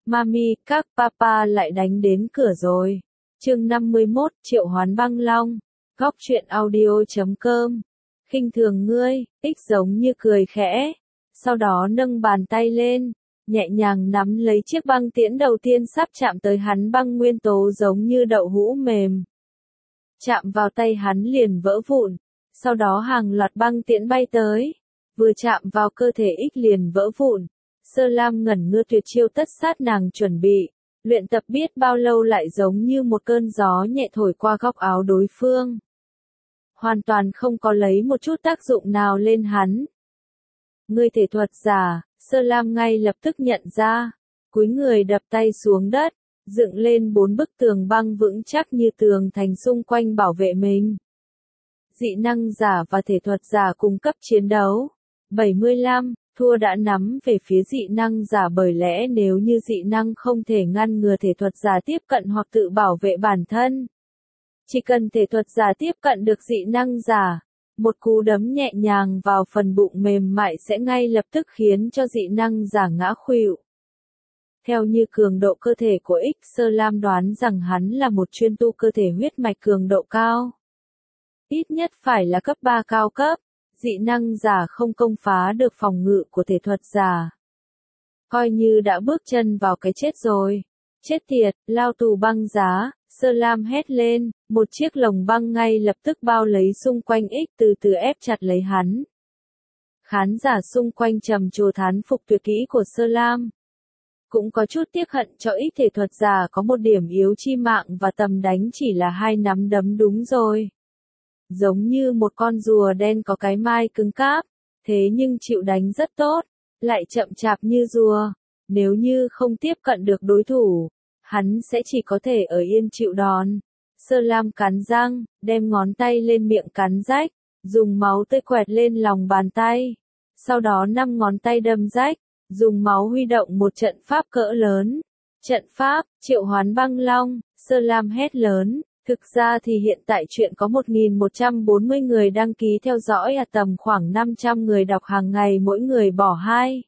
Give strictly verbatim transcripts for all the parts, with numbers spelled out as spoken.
Mami, các papa lại đánh đến cửa rồi. Chương năm mươi mốt, Triệu Hoán Băng Long. Góc truyện audio chấm com. Khinh thường ngươi, ích giống như cười khẽ. Sau đó nâng bàn tay lên, nhẹ nhàng nắm lấy chiếc băng tiễn đầu tiên sắp chạm tới hắn, băng nguyên tố giống như đậu hũ mềm. Chạm vào tay hắn liền vỡ vụn, sau đó hàng loạt băng tiễn bay tới, vừa chạm vào cơ thể ích liền vỡ vụn. Sơ Lam ngẩn ngơ, tuyệt chiêu tất sát nàng chuẩn bị, luyện tập biết bao lâu lại giống như một cơn gió nhẹ thổi qua góc áo đối phương. Hoàn toàn không có lấy một chút tác dụng nào lên hắn. Ngươi thể thuật giả, Sơ Lam ngay lập tức nhận ra, cúi người đập tay xuống đất, dựng lên bốn bức tường băng vững chắc như tường thành xung quanh bảo vệ mình. Dị năng giả và thể thuật giả cùng cấp chiến đấu. bảy mươi lăm, thua đã nắm về phía dị năng giả, bởi lẽ nếu như dị năng không thể ngăn ngừa thể thuật giả tiếp cận hoặc tự bảo vệ bản thân. Chỉ cần thể thuật giả tiếp cận được dị năng giả, một cú đấm nhẹ nhàng vào phần bụng mềm mại sẽ ngay lập tức khiến cho dị năng giả ngã khuỵu. Theo như cường độ cơ thể của X, Sơ Lam đoán rằng hắn là một chuyên tu cơ thể huyết mạch cường độ cao. Ít nhất phải là cấp ba cao cấp, dị năng giả không công phá được phòng ngự của thể thuật giả. Coi như đã bước chân vào cái chết rồi. Chết tiệt, lao tù băng giá, Sơ Lam hét lên, một chiếc lồng băng ngay lập tức bao lấy xung quanh X, từ từ ép chặt lấy hắn. Khán giả xung quanh trầm trồ thán phục tuyệt kỹ của Sơ Lam. Cũng có chút tiếc hận cho X, thể thuật giả có một điểm yếu chi mạng và tầm đánh chỉ là hai nắm đấm đúng rồi. Giống như một con rùa đen có cái mai cứng cáp, thế nhưng chịu đánh rất tốt, lại chậm chạp như rùa. Nếu như không tiếp cận được đối thủ, hắn sẽ chỉ có thể ở yên chịu đòn. Sơ Lam cắn răng, đem ngón tay lên miệng cắn rách, dùng máu tươi quẹt lên lòng bàn tay. Sau đó năm ngón tay đâm rách, dùng máu huy động một trận pháp cỡ lớn. Trận pháp, Triệu Hoán Băng Long, Sơ Lam hét lớn. Thực ra thì hiện tại chuyện có một nghìn một trăm bốn mươi người đăng ký theo dõi, à tầm khoảng năm trăm người đọc hàng ngày, mỗi người bỏ hai.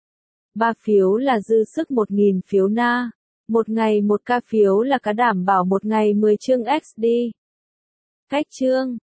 ba phiếu là dư sức một nghìn phiếu na. Một ngày một ca phiếu là cá đảm bảo một ngày mười chương ích pê. Cách chương,